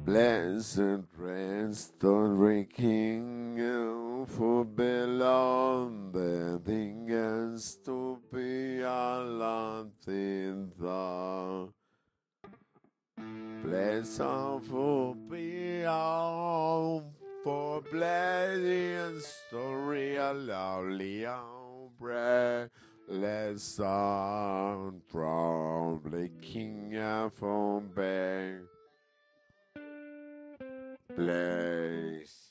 Blessed rest on waking for beyond the things to be all'antica. Blessed for beyond for blessing story lovely bread. Lesson from the king from back. Place.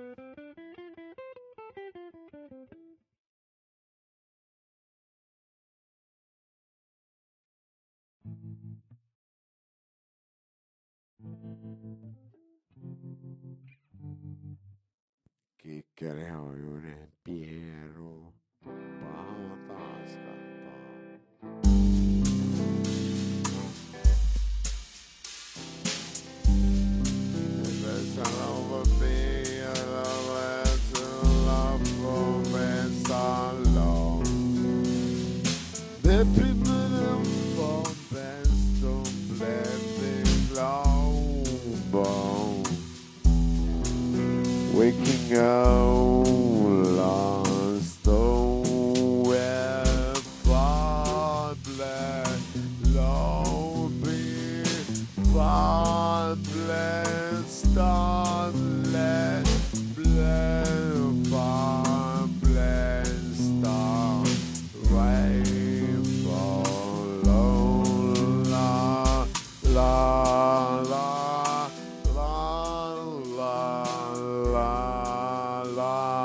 Che carajo non è Piero? The people from Beston blending global waking up lost where far black low be far black starlet black far black star right la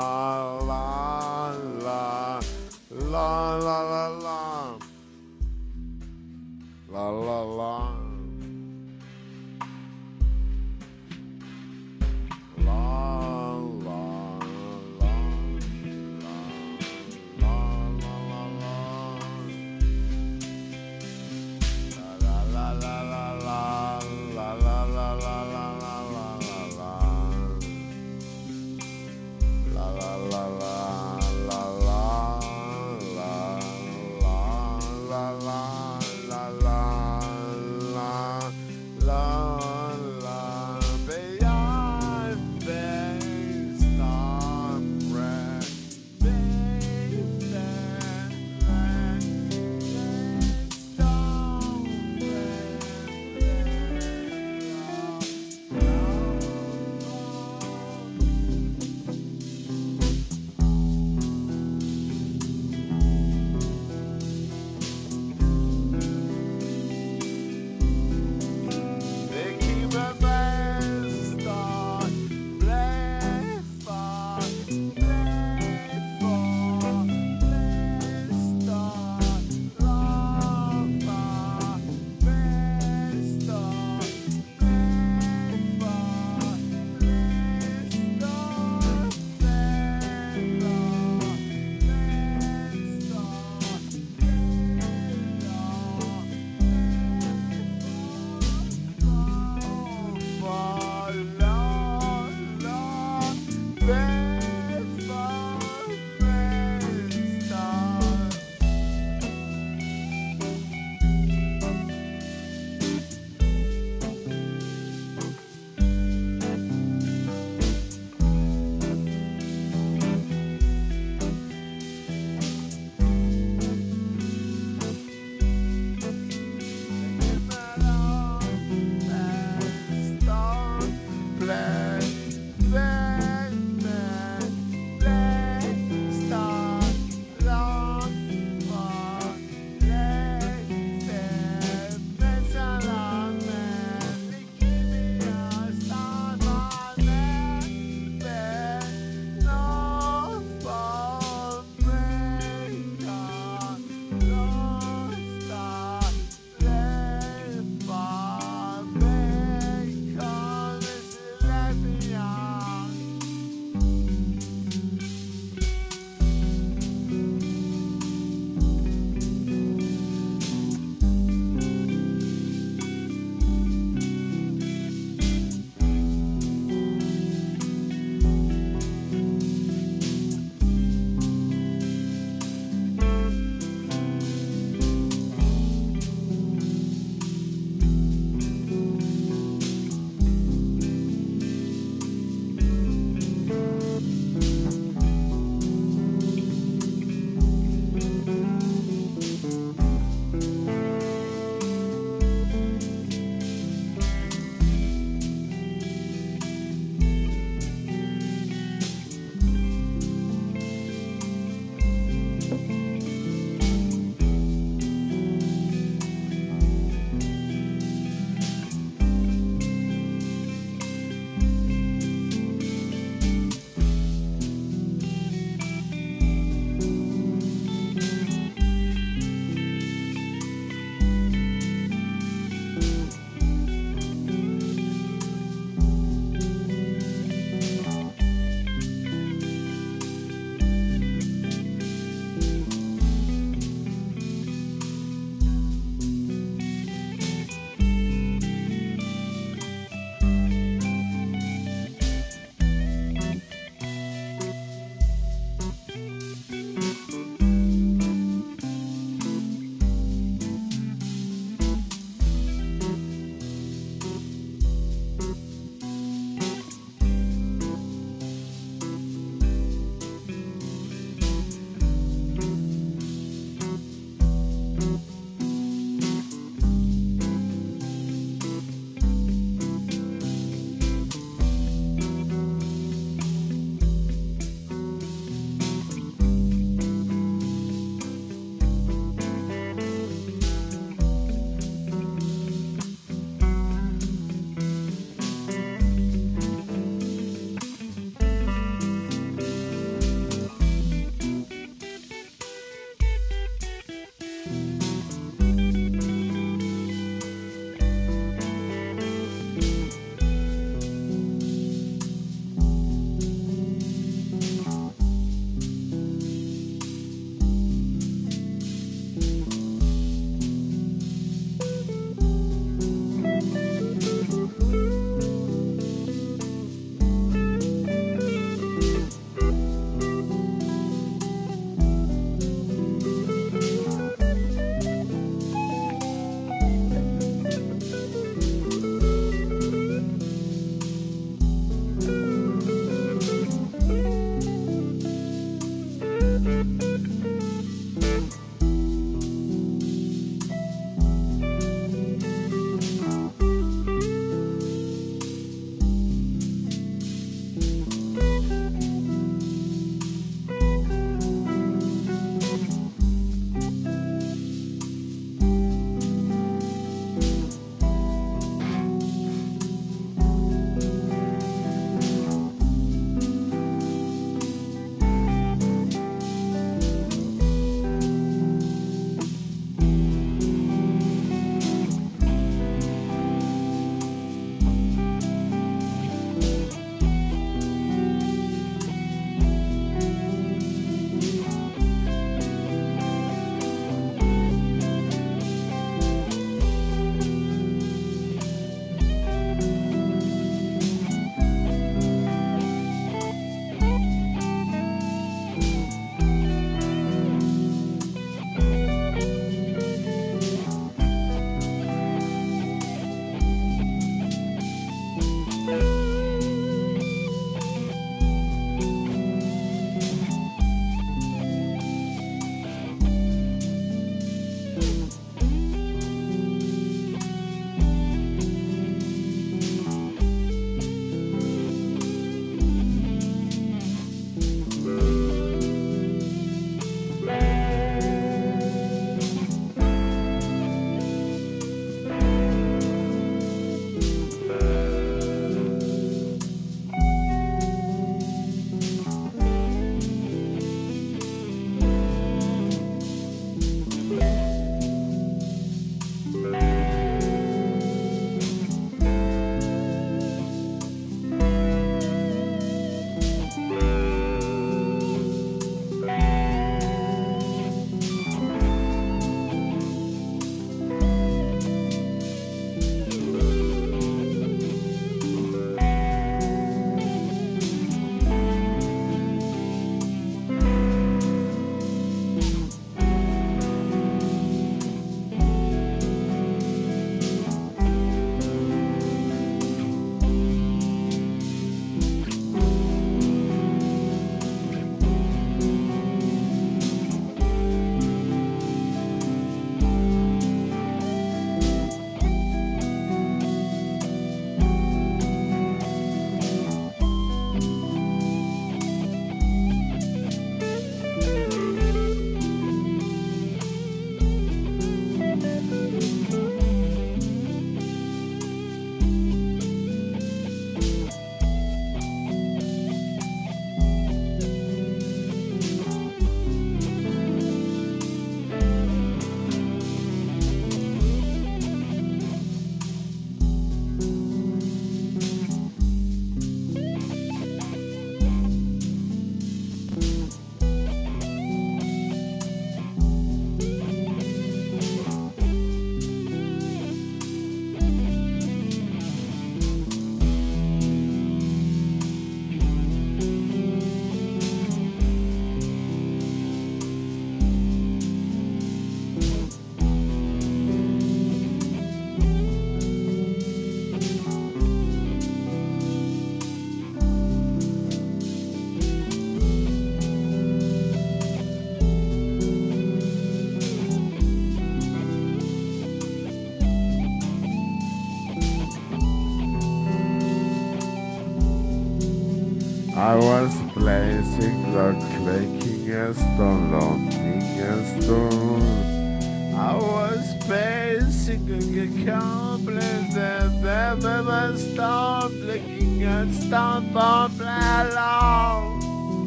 I was placing the clicking as the longing as the I was facing a complex and never stop looking at stop for long.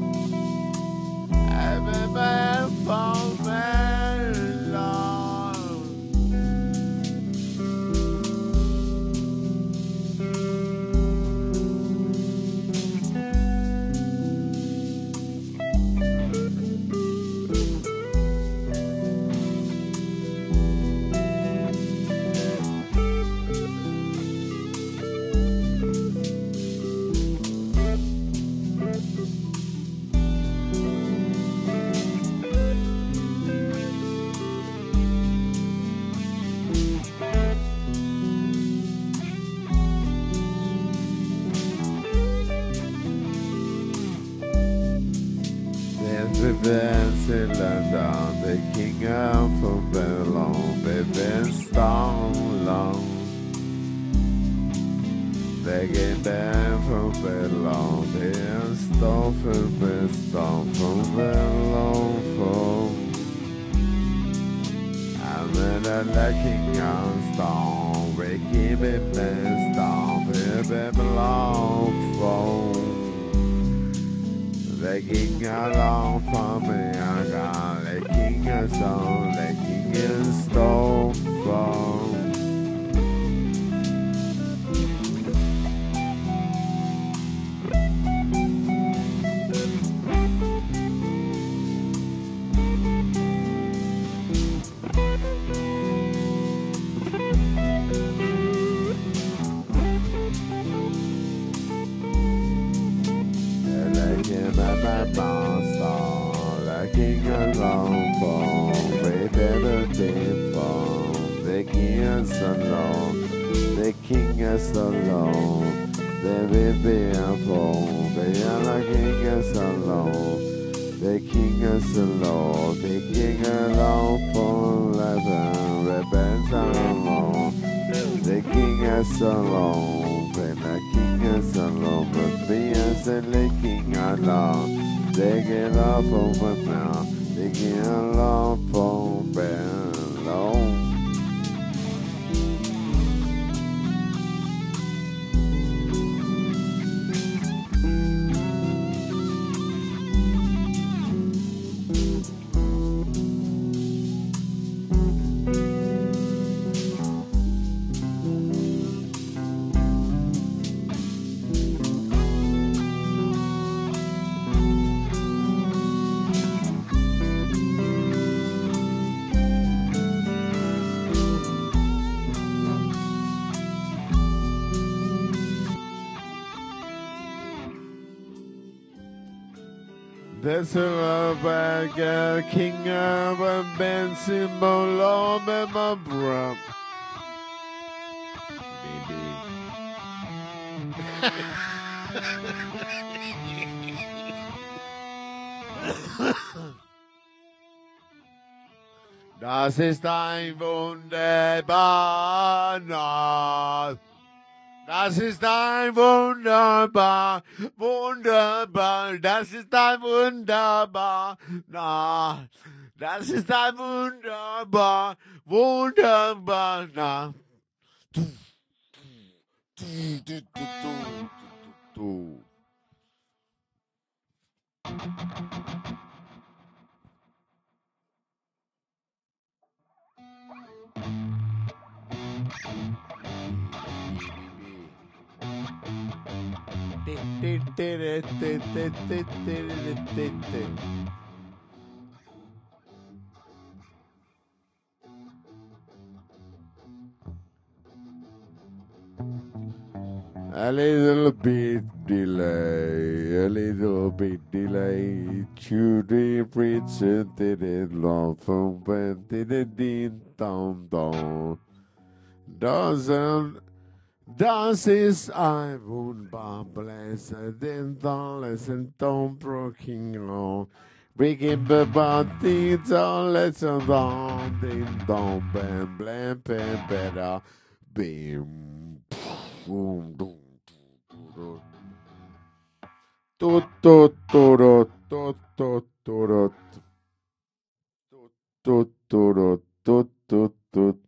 I've been for very long. We've been sailing down the king up from Babylon. They've been storm long. They came back from Babylon. They been storm from Babylon. I'm in the king on storm. We keep it been storm. Babylon from. The king along for me, I got the king is on, the king is stone from. The king alone from way better than from the king is alone, the king is alone, the baby from the other king is alone, the king is alone, the king alone from 11 rebels alone, the king is alone, the king is alone, but me as the king alone. They get up over now, they get along for below. There's a bag king of a band symbol of my bro. Das ist ein wunderbar Nacht. Das ist ein wunderbar, wunderbar, das ist ein wunderbar, na, das ist ein wunderbar, wunderbar, na. A little bit delay, to the preacher did it long from when did it ding down. Das ist ein wunderbar den dollars and don't broken long. Breaking the body, don't let's down, ding dong, bam, blam, bam, better, bim, boom, boom, boom. Tutturut, tutturut, tutturut, tutturut.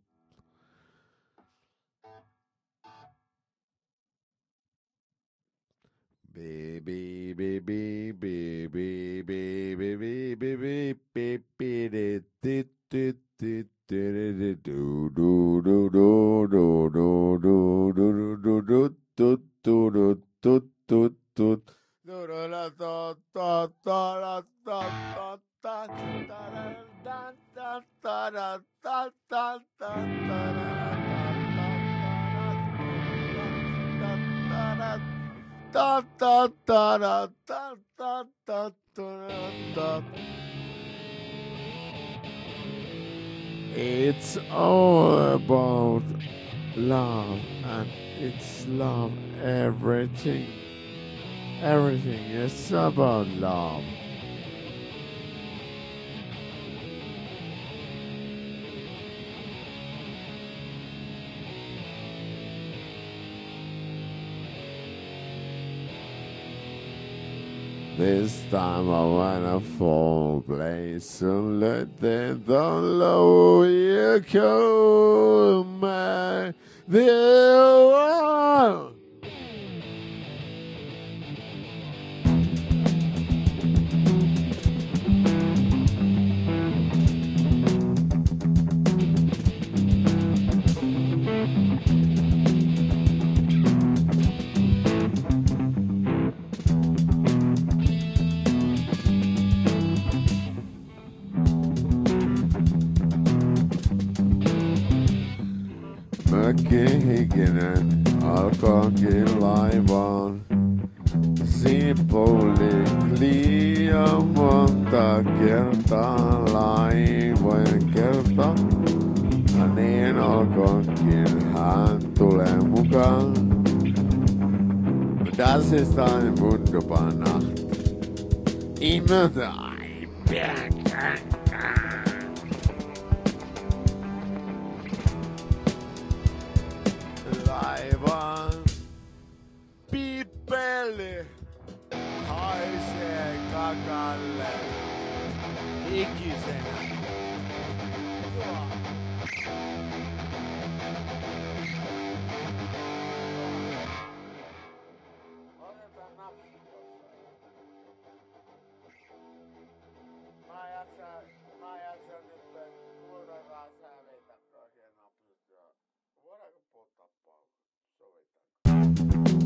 Baby, baby, baby, baby, baby, baby, baby, do do do do do do do do do do do do do do do do do do. Da, da, da, da, da, da, da, da, da. It's all about love, and it's love everything. Everything is about love. This time I wanna fall place and let them down low you come the world. Mökihikinen alkaakin laivaan. Sipuli liian monta kertaa laivojen kerta. Ja niin alkaakin hän tulee mukaan. Das ist eine wunderbare Nacht. Immer ein Berg. Laivan piipeli haisee kakalle ikisenä. Otetaan napsi tossa. Mä jaksan nyt kuunnellaan säveitä oikein napsit. Voidaanko puhuttaa paljon? Sovitaan.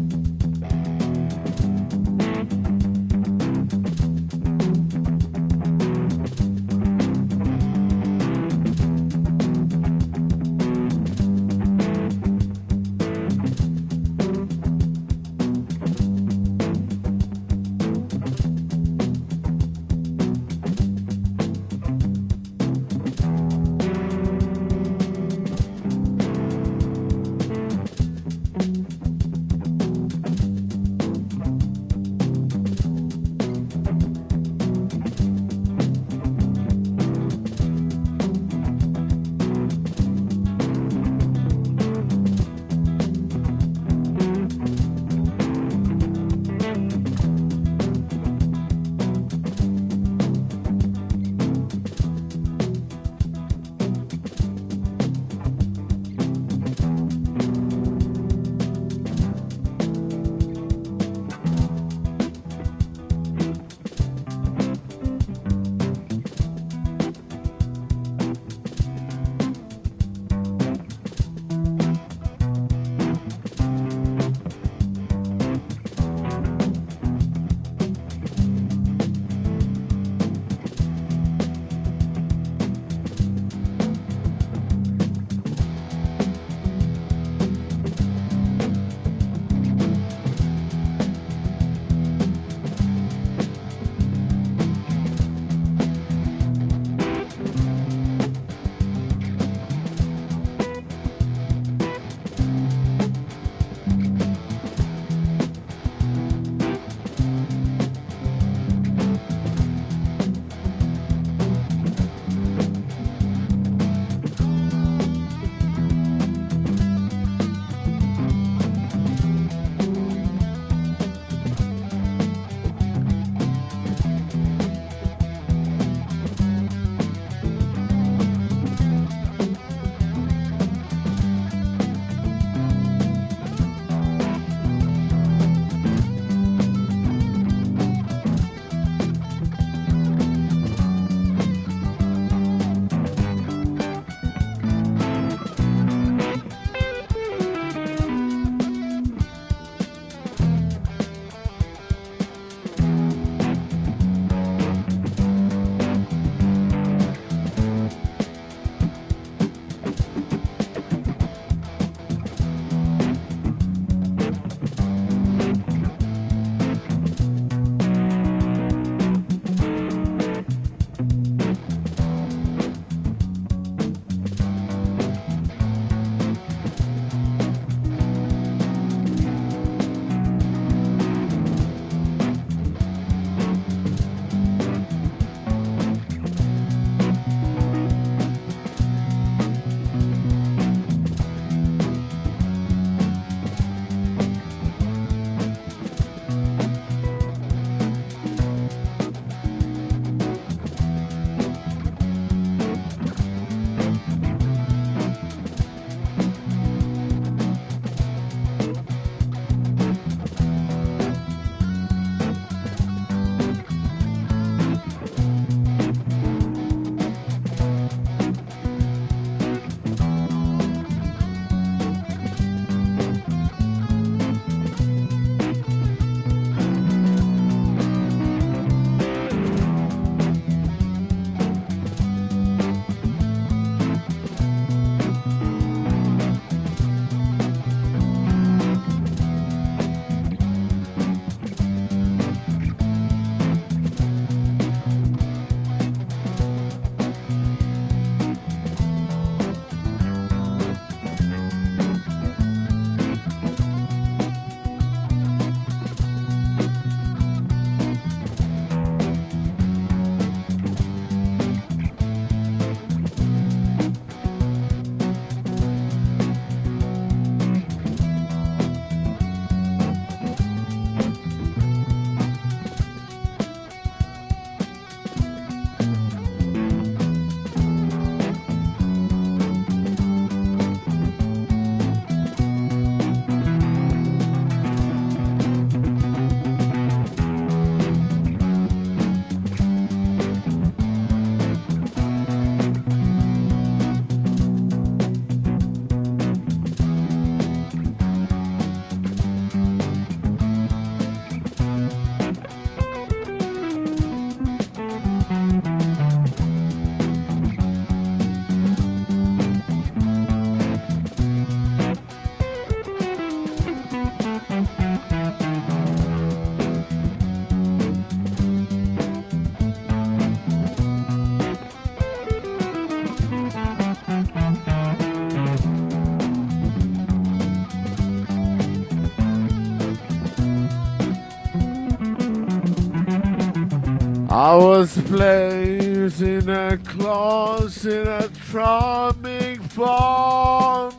I was placed in a closet, a charming format.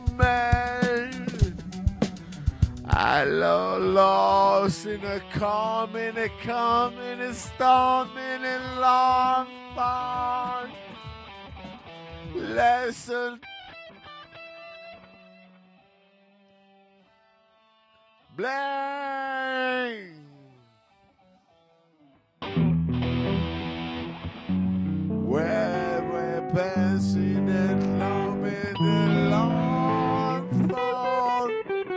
I lost in a calm, in a storm, in a long fall. Lesson. Blame. Where we're passing and long in the long fall.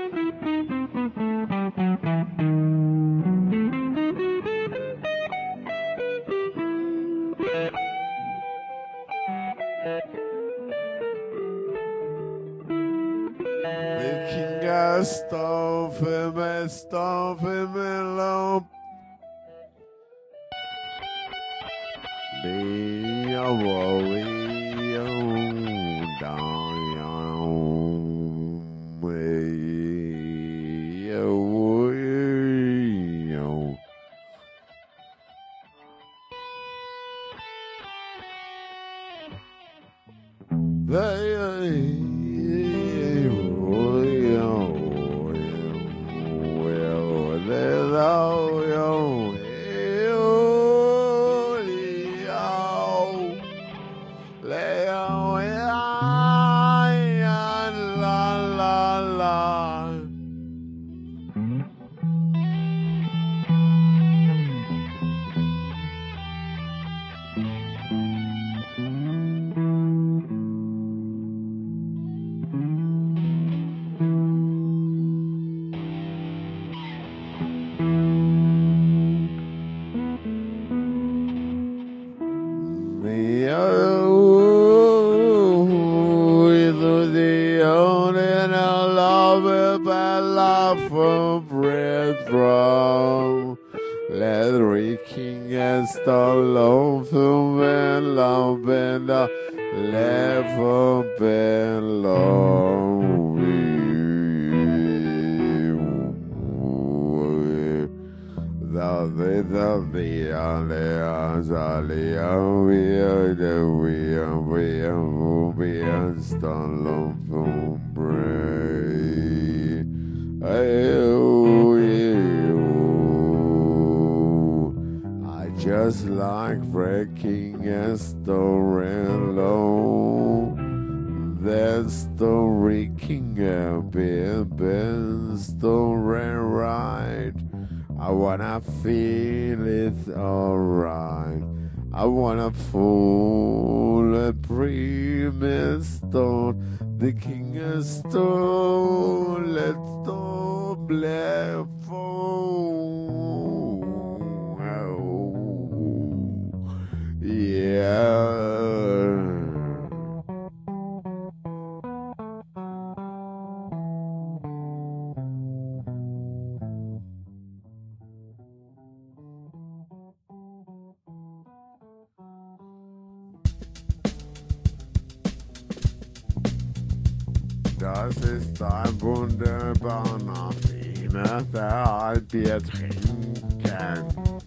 Making a stove in my lump. Be a warrior down. Just like breaking a story low, that story king been story right. I wanna feel it alright. I wanna fool a premise stone, the king of stone, let's go black Das ist ein wunderbarer Wiener, der Bier trinken.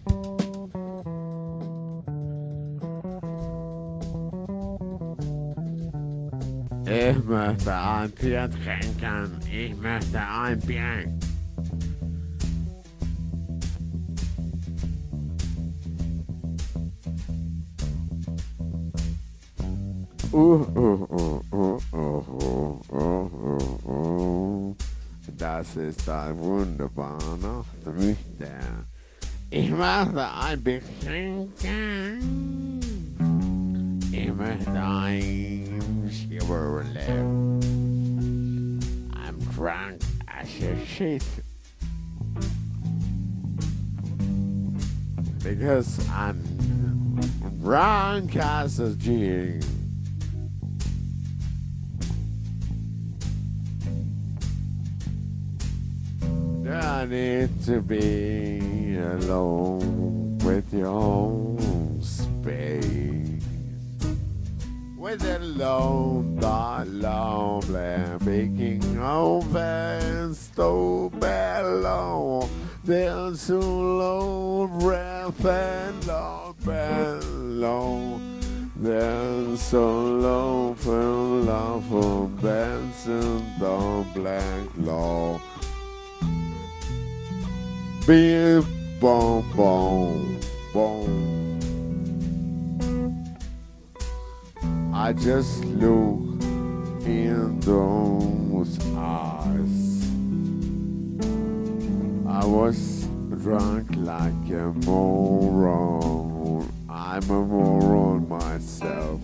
Ich möchte ein Bier trinken. Ich möchte ein Bier. Das ist ein wunderbarer Nachtnüchter. Ich möchte ein Bier trinken. Ich möchte ein Chevrolet. I'm drunk as a shit. Because I'm drunk as a G. I need to be alone with your space. With a lone, making open stove alone. There's so low breath and long belong. There's so low for love for bands and the black law. Be boom, boom, boom. I just look in those eyes. I was drunk like a moron. I'm a moron myself.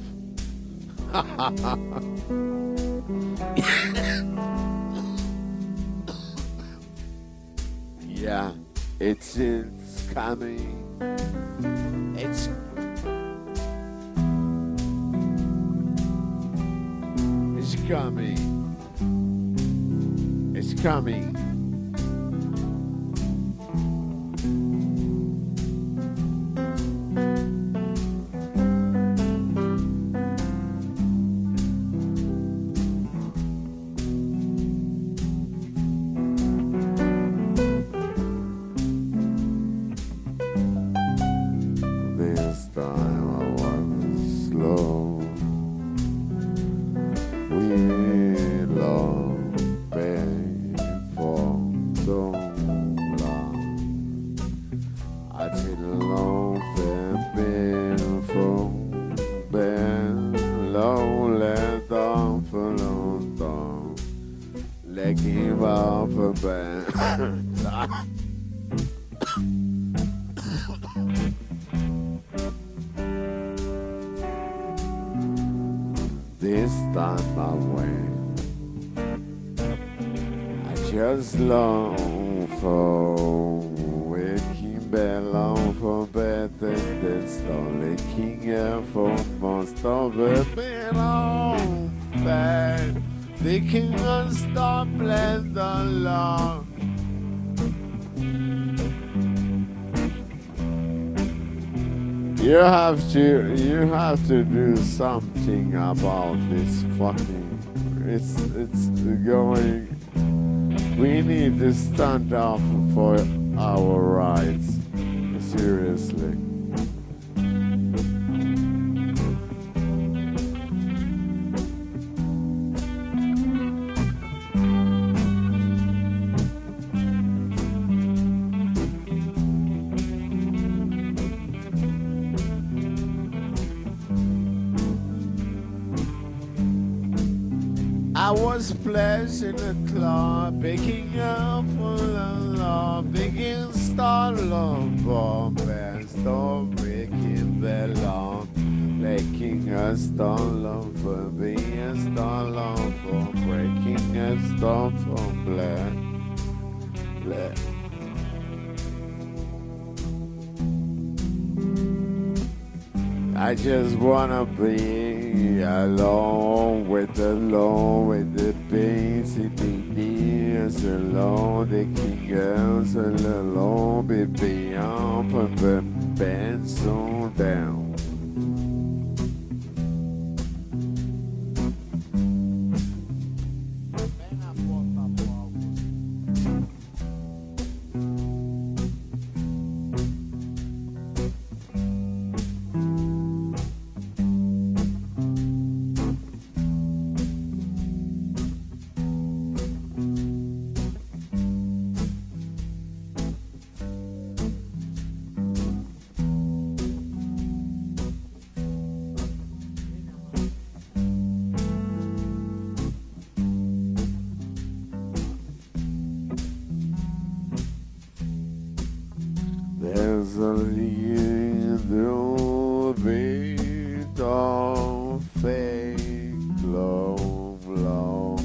Yeah, it's coming. It's coming. It's coming. This time I was slow. We long paid for so long. I did long been for been long let on for long time. Let him off a band. This time I went. I just long for waking belong for better than slowly king for most of it been on bad. They can stop let along. You have to do something about this fucking. It's going. We need to stand up for our rights. Seriously. I was placed in a club, picking up for the law, picking star love bomb, and stop breaking the law, making a star love for being a star love for breaking a star for black. I just wanna be alone with the basic needs alone, the king girls alone, be beyond from the band so down. There's a little bit of fake love, long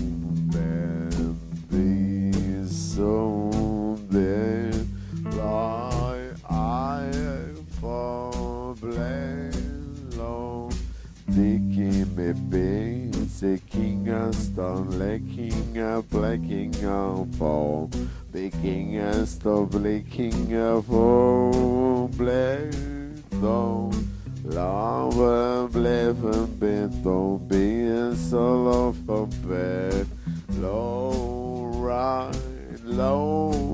baby, so they lie I for blame, long thinking me be taking us down, licking up, blacking out for. Picking and stop licking for blade down. Love blade and beton being solo for bed. Low ride, low